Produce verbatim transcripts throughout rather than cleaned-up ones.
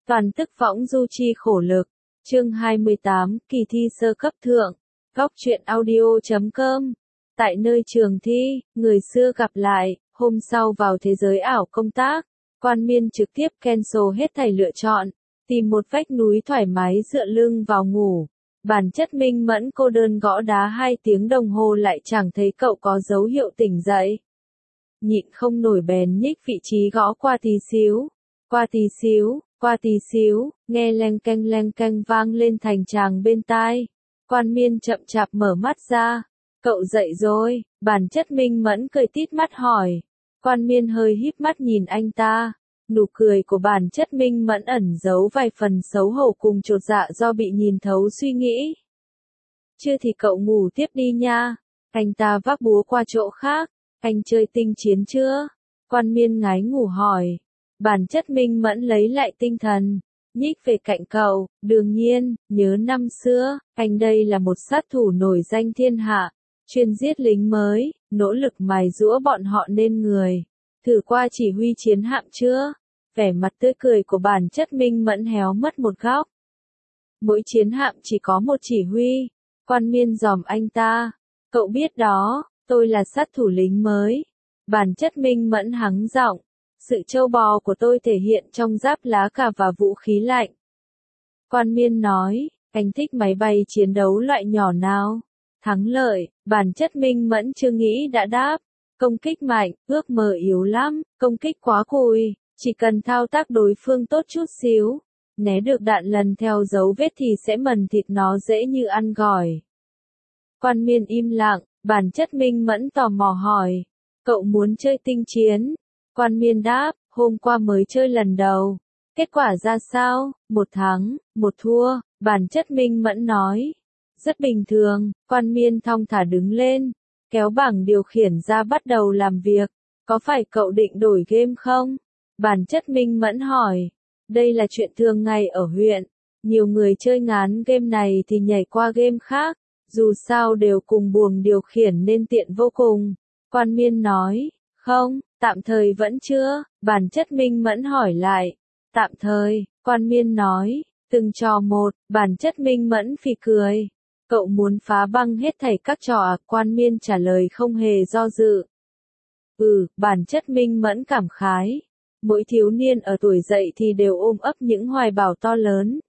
Toàn tức võng du chi khổ lực. Chương hai mươi tám, kỳ thi sơ cấp thượng. Góc truyện audio chấm com. Tại nơi trường thi, người xưa gặp lại, hôm sau vào thế giới ảo công tác. Quan Miên trực tiếp cancel hết thảy lựa chọn, tìm một vách núi thoải mái dựa lưng vào ngủ. Bản chất minh mẫn cô đơn gõ đá hai tiếng đồng hồ lại chẳng thấy cậu có dấu hiệu tỉnh dậy. Nhịn không nổi bèn nhích vị trí gõ qua tí xíu, qua tí xíu, qua tí xíu, nghe leng keng leng keng vang lên thành tràng bên tai. Quan Miên chậm chạp mở mắt ra. Cậu dậy rồi, bản chất minh mẫn cười tít mắt hỏi. Quan Miên hơi híp mắt nhìn anh ta. Nụ cười của bản chất minh mẫn ẩn giấu vài phần xấu hổ cùng chột dạ do bị nhìn thấu suy nghĩ. Chưa thì cậu ngủ tiếp đi nha. Anh ta vác búa qua chỗ khác. Anh chơi tinh chiến chưa? Quan Miên ngái ngủ hỏi. Bản chất minh mẫn lấy lại tinh thần. Nhích về cạnh cậu, đương nhiên, nhớ năm xưa, anh đây là một sát thủ nổi danh thiên hạ, chuyên giết lính mới, nỗ lực mài giũa bọn họ nên người. Thử qua chỉ huy chiến hạm chưa? Vẻ mặt tươi cười của bản chất minh mẫn héo mất một góc. Mỗi chiến hạm chỉ có một chỉ huy. Quan Miên dòm anh ta. Cậu biết đó, tôi là sát thủ lính mới. Bản chất minh mẫn hắng giọng. Sự trâu bò của tôi thể hiện trong giáp lá cà và vũ khí lạnh. Quan Miên nói, anh thích máy bay chiến đấu loại nhỏ nào? Thắng lợi, bản chất minh mẫn chưa nghĩ đã đáp. Công kích mạnh, ước mơ yếu lắm, công kích quá cùi, chỉ cần thao tác đối phương tốt chút xíu. Né được đạn lần theo dấu vết thì sẽ mần thịt nó dễ như ăn gỏi. Quan Miên im lặng, bản chất minh mẫn tò mò hỏi. Cậu muốn chơi tinh chiến? Quan Miên đáp, hôm qua mới chơi lần đầu. Kết quả ra sao? Một thắng, một thua, bản chất minh mẫn nói. Rất bình thường. Quan Miên thong thả đứng lên, kéo bảng điều khiển ra bắt đầu làm việc. Có phải cậu định đổi game không? Bản chất minh mẫn hỏi. Đây là chuyện thường ngày ở huyện. Nhiều người chơi ngán game này thì nhảy qua game khác. Dù sao đều cùng buồng điều khiển nên tiện vô cùng. Quan Miên nói. Không, tạm thời vẫn chưa. Bản chất minh mẫn hỏi lại. Tạm thời, Quan Miên nói. Từng trò một, bản chất minh mẫn phì cười. Cậu muốn phá băng hết thảy các trò à? Quan Miên trả lời không hề do dự. Ừ, bản chất minh mẫn cảm khái. Mỗi thiếu niên ở tuổi dậy thì đều ôm ấp những hoài bão to lớn.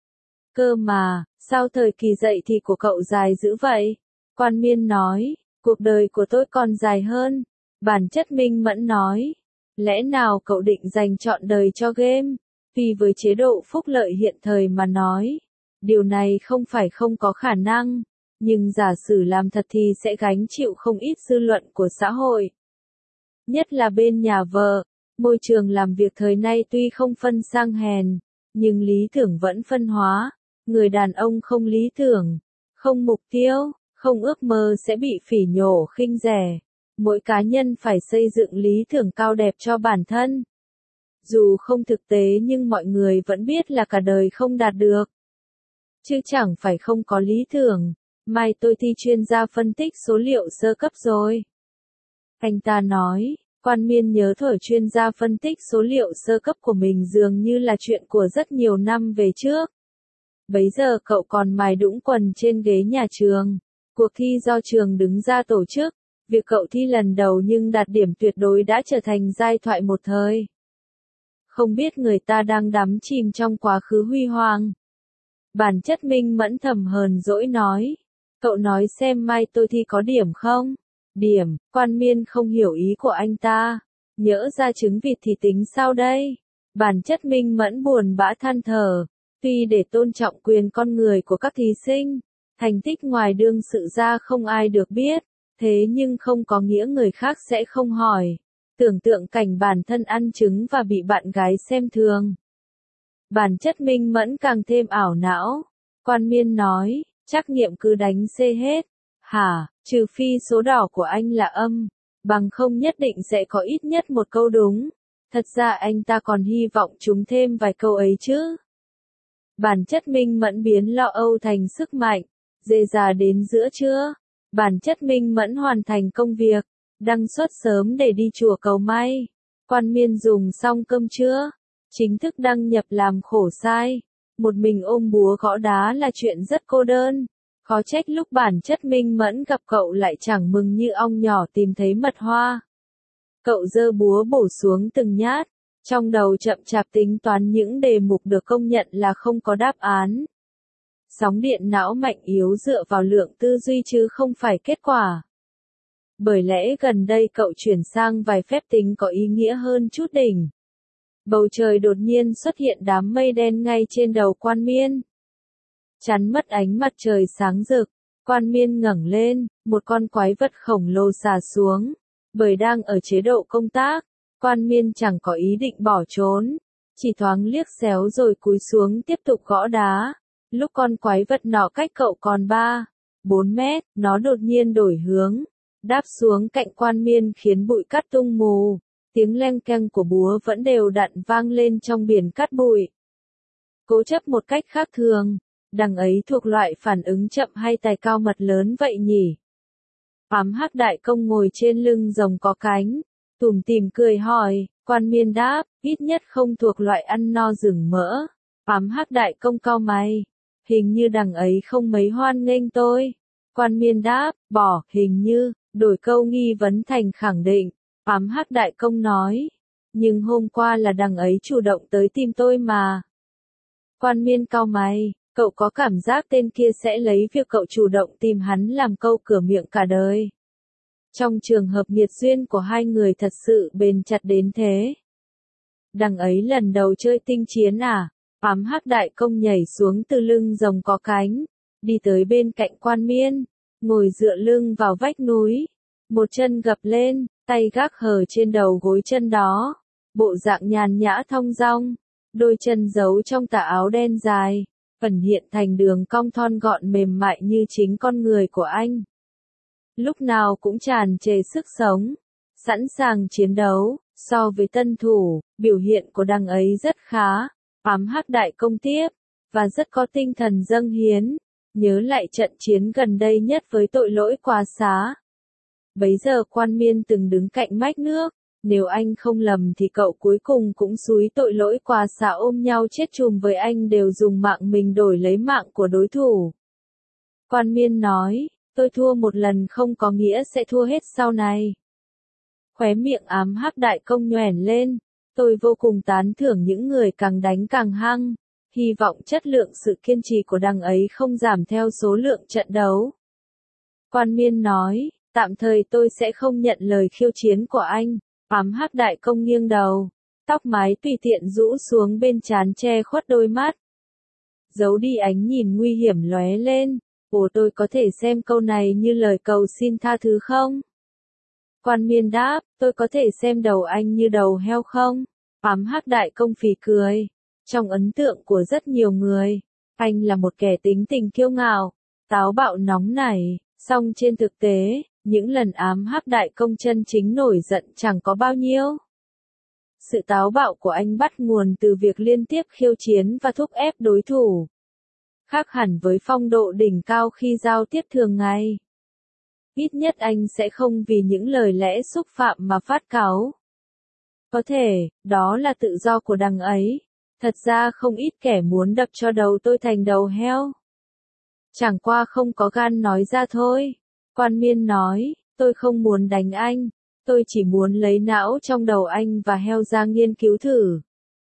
Cơ mà, sao thời kỳ dậy thì của cậu dài dữ vậy? Quan Miên nói, cuộc đời của tôi còn dài hơn. Bản chất minh mẫn nói, lẽ nào cậu định dành trọn đời cho game? Vì với chế độ phúc lợi hiện thời mà nói, điều này không phải không có khả năng, nhưng giả sử làm thật thì sẽ gánh chịu không ít dư luận của xã hội. Nhất là bên nhà vợ, môi trường làm việc thời nay tuy không phân sang hèn, nhưng lý tưởng vẫn phân hóa. Người đàn ông không lý tưởng, không mục tiêu, không ước mơ sẽ bị phỉ nhổ khinh rẻ. Mỗi cá nhân phải xây dựng lý tưởng cao đẹp cho bản thân. Dù không thực tế nhưng mọi người vẫn biết là cả đời không đạt được. Chứ chẳng phải không có lý tưởng. Mai tôi thi chuyên gia phân tích số liệu sơ cấp rồi. Anh ta nói, Quan Miên nhớ thuở chuyên gia phân tích số liệu sơ cấp của mình dường như là chuyện của rất nhiều năm về trước. Bấy giờ cậu còn mài đũng quần trên ghế nhà trường. Cuộc thi do trường đứng ra tổ chức. Việc cậu thi lần đầu nhưng đạt điểm tuyệt đối đã trở thành giai thoại một thời. Không biết người ta đang đắm chìm trong quá khứ huy hoàng. Bản chất minh mẫn thầm hờn dỗi nói. Cậu nói xem mai tôi thi có điểm không? Điểm, Quan Miên không hiểu ý của anh ta. Nhỡ ra trứng vịt thì tính sao đây? Bản chất minh mẫn buồn bã than thở. Tuy để tôn trọng quyền con người của các thí sinh, thành tích ngoài đương sự ra không ai được biết. Thế nhưng không có nghĩa người khác sẽ không hỏi. Tưởng tượng cảnh bản thân ăn trứng và bị bạn gái xem thường. Bản chất minh mẫn càng thêm ảo não. Quan Miên nói, trắc nghiệm cứ đánh C hết. Hả, trừ phi số đỏ của anh là âm. Bằng không nhất định sẽ có ít nhất một câu đúng. Thật ra anh ta còn hy vọng trúng thêm vài câu ấy chứ. Bản chất minh mẫn biến lo âu thành sức mạnh. Dê già đến giữa trưa. Bản chất minh mẫn hoàn thành công việc, đăng xuất sớm để đi chùa cầu may. Quan Miên dùng xong cơm trưa, Chính thức đăng nhập làm khổ sai. Một mình ôm búa gõ đá là chuyện rất cô đơn. Khó trách lúc bản chất minh mẫn gặp cậu lại chẳng mừng như ong nhỏ tìm thấy mật hoa. Cậu giơ búa bổ xuống từng nhát. Trong đầu chậm chạp tính toán những đề mục được công nhận là không có đáp án. Sóng điện não mạnh yếu dựa vào lượng tư duy chứ không phải kết quả. Bởi lẽ gần đây cậu chuyển sang vài phép tính có ý nghĩa hơn chút đỉnh. Bầu trời đột nhiên xuất hiện đám mây đen ngay trên đầu Quan Miên. Chắn mất ánh mặt trời sáng rực. Quan Miên ngẩng lên, một con quái vật khổng lồ xà xuống. Bởi đang ở chế độ công tác, Quan Miên chẳng có ý định bỏ trốn. Chỉ thoáng liếc xéo rồi cúi xuống tiếp tục gõ đá. Lúc con quái vật nọ cách cậu còn ba, bốn mét, nó đột nhiên đổi hướng. Đáp xuống cạnh Quan Miên khiến bụi cát tung mù. Tiếng leng keng của búa vẫn đều đặn vang lên trong biển cát bụi. Cố chấp một cách khác thường, đằng ấy thuộc loại phản ứng chậm hay tài cao mật lớn vậy nhỉ? Ám Hắc Đại Công ngồi trên lưng rồng có cánh, tủm tỉm cười hỏi, Quan Miên đáp, ít nhất không thuộc loại ăn no rừng mỡ. Ám Hắc Đại Công cau mày, hình như đằng ấy không mấy hoan nghênh tôi. Quan Miên đáp, bỏ, hình như, đổi câu nghi vấn thành khẳng định. Ám Hắc Đại Công nói, nhưng hôm qua là đằng ấy chủ động tới tìm tôi mà. Quan Miên cau mày, cậu có cảm giác tên kia sẽ lấy việc cậu chủ động tìm hắn làm câu cửa miệng cả đời. Trong trường hợp nghiệt duyên của hai người thật sự bền chặt đến thế. Đằng ấy lần đầu chơi tinh chiến à? Ám Hắc Đại Công nhảy xuống từ lưng rồng có cánh, đi tới bên cạnh Quan Miên, ngồi dựa lưng vào vách núi, một chân gập lên, tay gác hờ trên đầu gối chân đó, bộ dạng nhàn nhã thong dong, đôi chân giấu trong tà áo đen dài, ẩn hiện thành đường cong thon gọn mềm mại như chính con người của anh. Lúc nào cũng tràn trề sức sống, sẵn sàng chiến đấu. So với tân thủ, biểu hiện của đằng ấy rất khá. Ám Hắc Đại Công tiếp, và rất có tinh thần dâng hiến. Nhớ lại trận chiến gần đây nhất với tội lỗi quá xá. Bấy giờ Quan Miên từng đứng cạnh mách nước, nếu anh không lầm thì cậu cuối cùng cũng xúi tội lỗi quá xá ôm nhau chết chùm với anh, đều dùng mạng mình đổi lấy mạng của đối thủ. Quan Miên nói, tôi thua một lần không có nghĩa sẽ thua hết sau này. Khóe miệng Ám Hắc Đại Công nhoẻn lên, tôi vô cùng tán thưởng những người càng đánh càng hăng, hy vọng chất lượng sự kiên trì của đằng ấy không giảm theo số lượng trận đấu. Quan Miên nói, tạm thời tôi sẽ không nhận lời khiêu chiến của anh. Ám Hắc Đại Công nghiêng đầu, tóc mái tùy tiện rũ xuống bên trán che khuất đôi mắt. Giấu đi ánh nhìn nguy hiểm lóe lên, ồ tôi có thể xem câu này như lời cầu xin tha thứ không? Quan Miên đáp, tôi có thể xem đầu anh như đầu heo không? Ám Hắc Đại Công phì cười. Trong ấn tượng của rất nhiều người, anh là một kẻ tính tình kiêu ngạo, táo bạo nóng nảy, song trên thực tế, những lần Ám Hắc Đại Công chân chính nổi giận chẳng có bao nhiêu. Sự táo bạo của anh bắt nguồn từ việc liên tiếp khiêu chiến và thúc ép đối thủ. Khác hẳn với phong độ đỉnh cao khi giao tiếp thường ngày. Ít nhất anh sẽ không vì những lời lẽ xúc phạm mà phát cáu. Có thể, đó là tự do của đằng ấy. Thật ra không ít kẻ muốn đập cho đầu tôi thành đầu heo. Chẳng qua không có gan nói ra thôi. Quan Miên nói, tôi không muốn đánh anh. Tôi chỉ muốn lấy não trong đầu anh và heo ra nghiên cứu thử.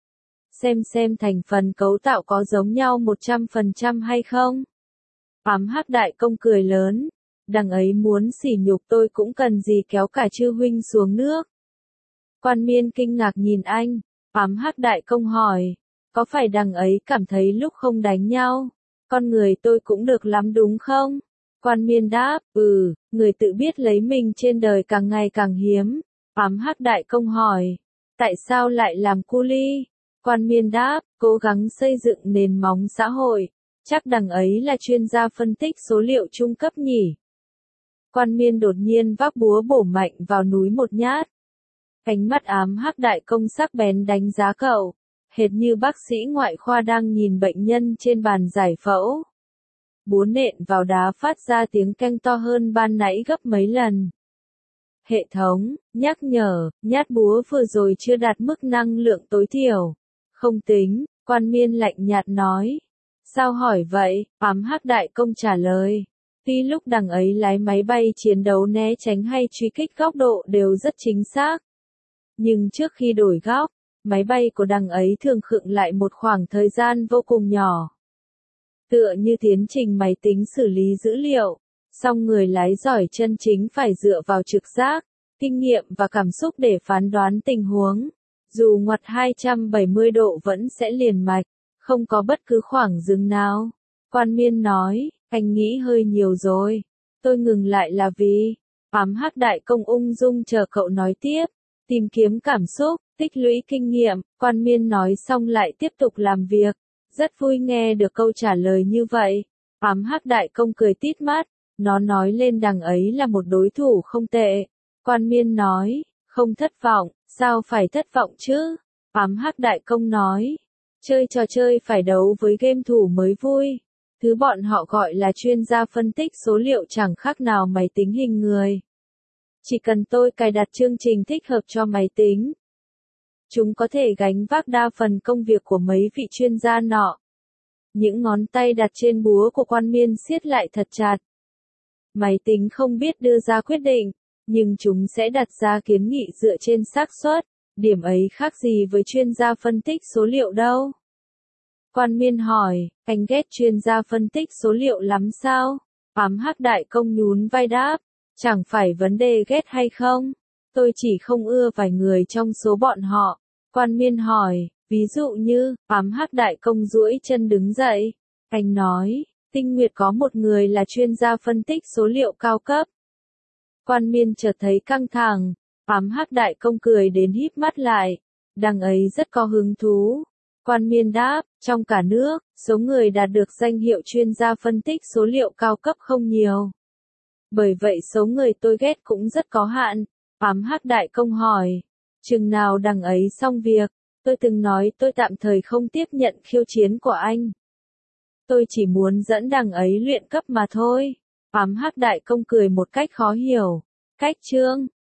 Xem xem thành phần cấu tạo có giống nhau một trăm phần trăm hay không. Ám Hắc Đại Công cười lớn. Đằng ấy muốn sỉ nhục tôi cũng cần gì kéo cả chư huynh xuống nước. Quan Miên kinh ngạc nhìn anh. Ám Hắc Đại Công hỏi, có phải đằng ấy cảm thấy lúc không đánh nhau, con người tôi cũng được lắm đúng không? Quan Miên đáp, ừ, người tự biết lấy mình trên đời càng ngày càng hiếm. Ám Hắc Đại Công hỏi, tại sao lại làm cu ly? Quan Miên đáp, cố gắng xây dựng nền móng xã hội. Chắc đằng ấy là chuyên gia phân tích số liệu trung cấp nhỉ? Quan Miên đột nhiên vác búa bổ mạnh vào núi một nhát. Ánh mắt Ám Hắc Đại Công sắc bén đánh giá cậu, hệt như bác sĩ ngoại khoa đang nhìn bệnh nhân trên bàn giải phẫu. Búa nện vào đá phát ra tiếng keng to hơn ban nãy gấp mấy lần. Hệ thống, nhắc nhở, nhát búa vừa rồi chưa đạt mức năng lượng tối thiểu. Không tính, Quan Miên lạnh nhạt nói. Sao hỏi vậy? Ám Hắc Đại Công trả lời. Tuy lúc đằng ấy lái máy bay chiến đấu né tránh hay truy kích góc độ đều rất chính xác. Nhưng trước khi đổi góc, máy bay của đằng ấy thường khựng lại một khoảng thời gian vô cùng nhỏ. Tựa như tiến trình máy tính xử lý dữ liệu, song người lái giỏi chân chính phải dựa vào trực giác, kinh nghiệm và cảm xúc để phán đoán tình huống. Dù ngoặt hai trăm bảy mươi độ vẫn sẽ liền mạch, không có bất cứ khoảng dừng nào. Quan Miên nói, anh nghĩ hơi nhiều rồi. Tôi ngừng lại là vì, Ám Hắc Đại Công ung dung chờ cậu nói tiếp. Tìm kiếm cảm xúc, tích lũy kinh nghiệm, Quan Miên nói xong lại tiếp tục làm việc. Rất vui nghe được câu trả lời như vậy. Ám Hắc Đại Công cười tít mắt, nó nói lên đằng ấy là một đối thủ không tệ. Quan Miên nói, không thất vọng, sao phải thất vọng chứ? Ám Hắc Đại Công nói, chơi trò chơi phải đấu với game thủ mới vui. Thứ bọn họ gọi là chuyên gia phân tích số liệu chẳng khác nào máy tính hình người. Chỉ cần tôi cài đặt chương trình thích hợp cho máy tính, chúng có thể gánh vác đa phần công việc của mấy vị chuyên gia nọ. Những ngón tay đặt trên búa của Quan Miên siết lại thật chặt. Máy tính không biết đưa ra quyết định, nhưng chúng sẽ đặt ra kiến nghị dựa trên xác suất. Điểm ấy khác gì với chuyên gia phân tích số liệu đâu? Quan Miên hỏi, anh ghét chuyên gia phân tích số liệu lắm sao? Ám Hắc Đại Công nhún vai đáp, chẳng phải vấn đề ghét hay không, tôi chỉ không ưa vài người trong số bọn họ. Quan Miên hỏi, ví dụ như, Ám Hắc Đại Công duỗi chân đứng dậy. Anh nói, Tinh Nguyệt có một người là chuyên gia phân tích số liệu cao cấp. Quan Miên chợt thấy căng thẳng, Ám Hắc Đại Công cười đến híp mắt lại, đằng ấy rất có hứng thú. Quan Miên đáp, trong cả nước, số người đạt được danh hiệu chuyên gia phân tích số liệu cao cấp không nhiều. Bởi vậy số người tôi ghét cũng rất có hạn. Ám Hắc Đại Công hỏi, chừng nào đằng ấy xong việc? Tôi từng nói tôi tạm thời không tiếp nhận khiêu chiến của anh. Tôi chỉ muốn dẫn đằng ấy luyện cấp mà thôi. Ám Hắc Đại Công cười một cách khó hiểu. Cách chương